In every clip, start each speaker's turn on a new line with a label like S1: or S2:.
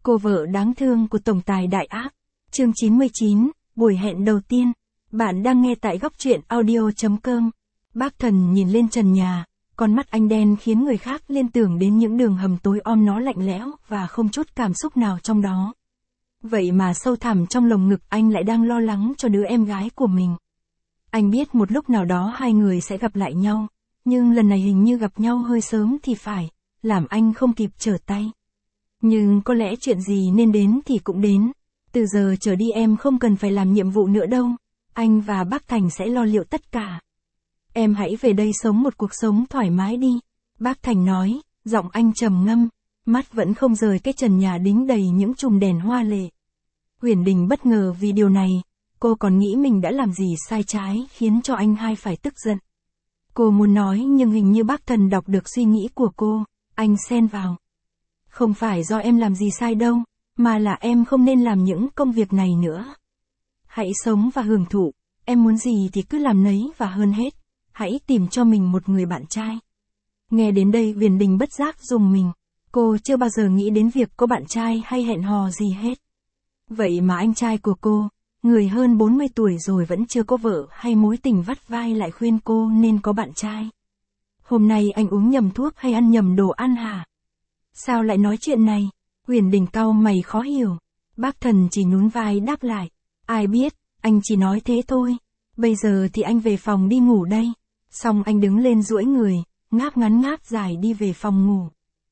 S1: Cô vợ đáng thương của tổng tài đại ác. Chương 99, buổi hẹn đầu tiên. Bạn đang nghe tại góc truyện audio.com. Bác Thần nhìn lên trần nhà, con mắt anh đen khiến người khác liên tưởng đến những đường hầm tối om nó lạnh lẽo và không chút cảm xúc nào trong đó. Vậy mà sâu thẳm trong lồng ngực anh lại đang lo lắng cho đứa em gái của mình. Anh biết một lúc nào đó hai người sẽ gặp lại nhau, nhưng lần này hình như gặp nhau hơi sớm thì phải, làm anh không kịp trở tay. Nhưng có lẽ chuyện gì nên đến thì cũng đến. Từ giờ trở đi em không cần phải làm nhiệm vụ nữa đâu. Anh và bác Thành sẽ lo liệu tất cả. Em hãy về đây sống một cuộc sống thoải mái đi. Bác Thành nói, giọng anh trầm ngâm, mắt vẫn không rời cái trần nhà đính đầy những chùm đèn hoa lệ. Huyền Đình bất ngờ vì điều này, cô còn nghĩ mình đã làm gì sai trái khiến cho anh hai phải tức giận. Cô muốn nói nhưng hình như bác Thần đọc được suy nghĩ của cô, anh xen vào. Không phải do em làm gì sai đâu, mà là em không nên làm những công việc này nữa. Hãy sống và hưởng thụ, em muốn gì thì cứ làm nấy và hơn hết, hãy tìm cho mình một người bạn trai. Nghe đến đây Huyền Đình bất giác rùng mình, cô chưa bao giờ nghĩ đến việc có bạn trai hay hẹn hò gì hết. Vậy mà anh trai của cô, người hơn 40 tuổi rồi vẫn chưa có vợ hay mối tình vắt vai lại khuyên cô nên có bạn trai. Hôm nay anh uống nhầm thuốc hay ăn nhầm đồ ăn hả? Sao lại nói chuyện này? Huyền Đình cau mày khó hiểu. Bác Thần chỉ nhún vai đáp lại. Ai biết, anh chỉ nói thế thôi. Bây giờ thì anh về phòng đi ngủ đây. Xong anh đứng lên duỗi người, ngáp ngắn ngáp dài đi về phòng ngủ.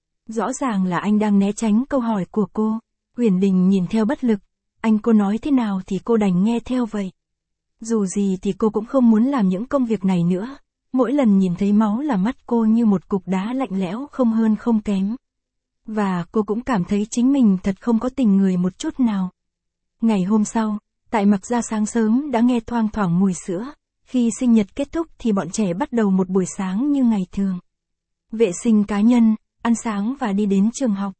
S1: Rõ ràng là anh đang né tránh câu hỏi của cô. Huyền Đình nhìn theo bất lực. Anh cô nói thế nào thì cô đành nghe theo vậy. Dù gì thì cô cũng không muốn làm những công việc này nữa. Mỗi lần nhìn thấy máu là mắt cô như một cục đá lạnh lẽo không hơn không kém. Và cô cũng cảm thấy chính mình thật không có tình người một chút nào. Ngày hôm sau, tại Mặc Gia sáng sớm đã nghe thoang thoảng mùi sữa. Khi sinh nhật kết thúc thì bọn trẻ bắt đầu một buổi sáng như ngày thường. Vệ sinh cá nhân, ăn sáng và đi đến trường học.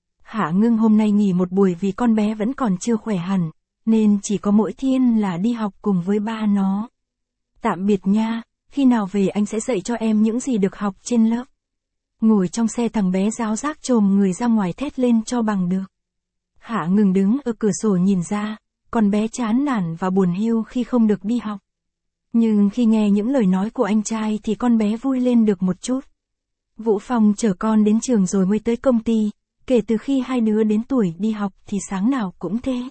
S1: Hạ Ngưng hôm nay nghỉ một buổi vì con bé vẫn còn chưa khỏe hẳn, nên chỉ có mỗi Thiên là đi học cùng với ba nó. Tạm biệt nha, khi nào về anh sẽ dạy cho em những gì được học trên lớp. Ngồi trong xe thằng bé ráo rác chồm người ra ngoài thét lên cho bằng được. Hạ Ngừng đứng ở cửa sổ nhìn ra, con bé chán nản và buồn hiu khi không được đi học. Nhưng khi nghe những lời nói của anh trai thì con bé vui lên được một chút. Vũ Phong chở con đến trường rồi mới tới công ty, kể từ khi hai đứa đến tuổi đi học thì sáng nào cũng thế.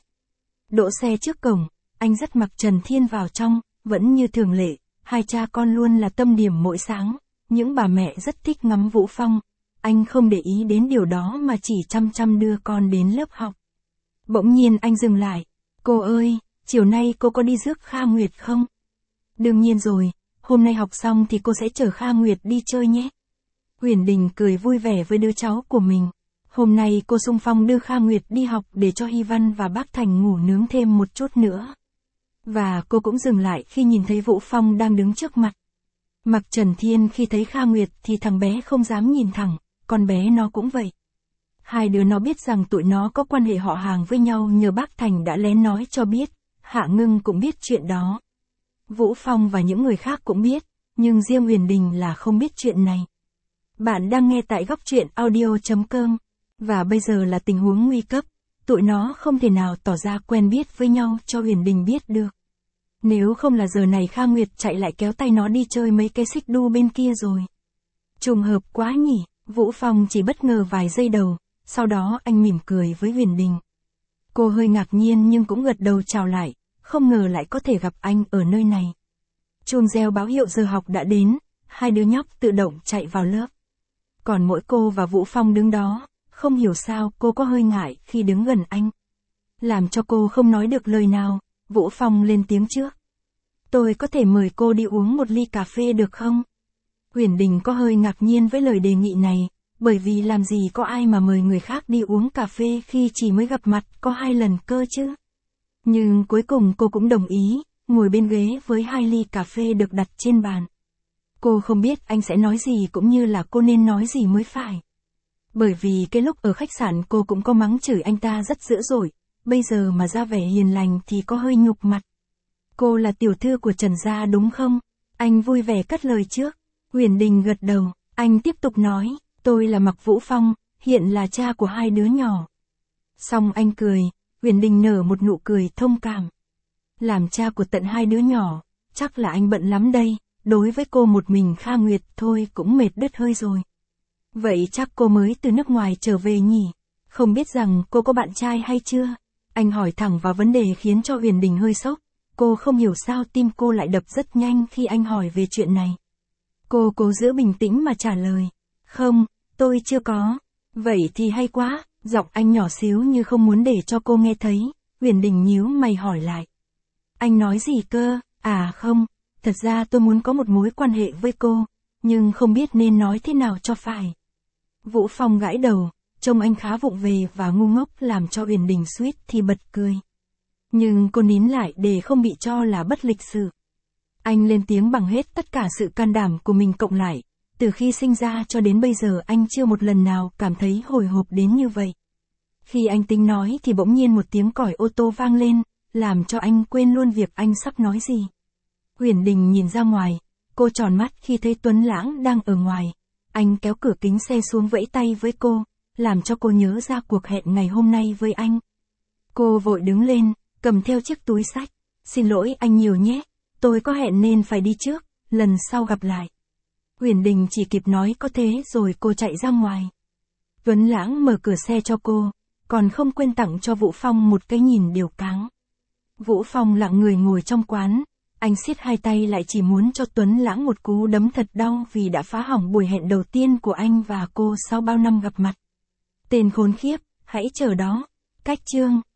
S1: Đỗ xe trước cổng, anh dắt Mặc Trần Thiên vào trong, vẫn như thường lệ, hai cha con luôn là tâm điểm mỗi sáng. Những bà mẹ rất thích ngắm Vũ Phong, anh không để ý đến điều đó mà chỉ chăm chăm đưa con đến lớp học. Bỗng nhiên anh dừng lại, cô ơi, chiều nay cô có đi rước Kha Nguyệt không? Đương nhiên rồi, hôm nay học xong thì cô sẽ chở Kha Nguyệt đi chơi nhé. Huyền Đình cười vui vẻ với đứa cháu của mình. Hôm nay cô xung phong đưa Kha Nguyệt đi học để cho Hy Văn và bác Thành ngủ nướng thêm một chút nữa. Và cô cũng dừng lại khi nhìn thấy Vũ Phong đang đứng trước mặt. Mặc Trần Thiên khi thấy Kha Nguyệt thì thằng bé không dám nhìn thẳng, con bé nó cũng vậy. Hai đứa nó biết rằng tụi nó có quan hệ họ hàng với nhau nhờ bác Thành đã lén nói cho biết, Hạ Ngưng cũng biết chuyện đó. Vũ Phong và những người khác cũng biết, nhưng riêng Huyền Đình là không biết chuyện này. Bạn đang nghe tại góc truyện audio.com, và bây giờ là tình huống nguy cấp, tụi nó không thể nào tỏ ra quen biết với nhau cho Huyền Đình biết được. Nếu không là giờ này Kha Nguyệt chạy lại kéo tay nó đi chơi mấy cái xích đu bên kia rồi. Trùng hợp quá nhỉ, Vũ Phong chỉ bất ngờ vài giây đầu, sau đó anh mỉm cười với Huyền Đình. Cô hơi ngạc nhiên nhưng cũng gật đầu chào lại, không ngờ lại có thể gặp anh ở nơi này. Chuông reo báo hiệu giờ học đã đến, hai đứa nhóc tự động chạy vào lớp. Còn mỗi cô và Vũ Phong đứng đó, không hiểu sao cô có hơi ngại khi đứng gần anh. Làm cho cô không nói được lời nào, Vũ Phong lên tiếng trước. Tôi có thể mời cô đi uống một ly cà phê được không? Huyền Đình có hơi ngạc nhiên với lời đề nghị này, bởi vì làm gì có ai mà mời người khác đi uống cà phê khi chỉ mới gặp mặt có 2 lần cơ chứ. Nhưng cuối cùng cô cũng đồng ý, ngồi bên ghế với 2 ly cà phê được đặt trên bàn. Cô không biết anh sẽ nói gì cũng như là cô nên nói gì mới phải. Bởi vì cái lúc ở khách sạn cô cũng có mắng chửi anh ta rất dữ dội, bây giờ mà ra vẻ hiền lành thì có hơi nhục mặt. Cô là tiểu thư của Trần gia đúng không? Anh vui vẻ cất lời trước. Huyền Đình gật đầu, anh tiếp tục nói, tôi là Mặc Vũ Phong, hiện là cha của 2 đứa nhỏ. Xong anh cười, Huyền Đình nở một nụ cười thông cảm. Làm cha của tận 2 đứa nhỏ, chắc là anh bận lắm đây, đối với cô một mình Kha Nguyệt thôi cũng mệt đứt hơi rồi. Vậy chắc cô mới từ nước ngoài trở về nhỉ? Không biết rằng cô có bạn trai hay chưa? Anh hỏi thẳng vào vấn đề khiến cho Huyền Đình hơi sốc. Cô không hiểu sao tim cô lại đập rất nhanh khi anh hỏi về chuyện này. Cô cố giữ bình tĩnh mà trả lời. Không, tôi chưa có. Vậy thì hay quá, giọng anh nhỏ xíu như không muốn để cho cô nghe thấy. Huyền Đình nhíu mày hỏi lại. Anh nói gì cơ? À không, thật ra tôi muốn có một mối quan hệ với cô, nhưng không biết nên nói thế nào cho phải. Vũ Phong gãi đầu, trông anh khá vụng về và ngu ngốc làm cho Huyền Đình suýt thì bật cười. Nhưng cô nín lại để không bị cho là bất lịch sự. Anh lên tiếng bằng hết tất cả sự can đảm của mình cộng lại. Từ khi sinh ra cho đến bây giờ anh chưa một lần nào cảm thấy hồi hộp đến như vậy. Khi anh tính nói thì bỗng nhiên một tiếng còi ô tô vang lên, làm cho anh quên luôn việc anh sắp nói gì. Huyền Đình nhìn ra ngoài, cô tròn mắt khi thấy Tuấn Lãng đang ở ngoài. Anh kéo cửa kính xe xuống vẫy tay với cô, làm cho cô nhớ ra cuộc hẹn ngày hôm nay với anh. Cô vội đứng lên, cầm theo chiếc túi xách. Xin lỗi anh nhiều nhé, tôi có hẹn nên phải đi trước, lần sau gặp lại. Huyền Đình chỉ kịp nói có thế rồi cô chạy ra ngoài. Tuấn Lãng mở cửa xe cho cô, còn không quên tặng cho Vũ Phong một cái nhìn điều cáng. Vũ Phong lặng người ngồi trong quán, anh siết hai tay lại chỉ muốn cho Tuấn Lãng một cú đấm thật đau vì đã phá hỏng buổi hẹn đầu tiên của anh và cô sau bao năm gặp mặt. Tên khốn khiếp, hãy chờ đó. Cách chương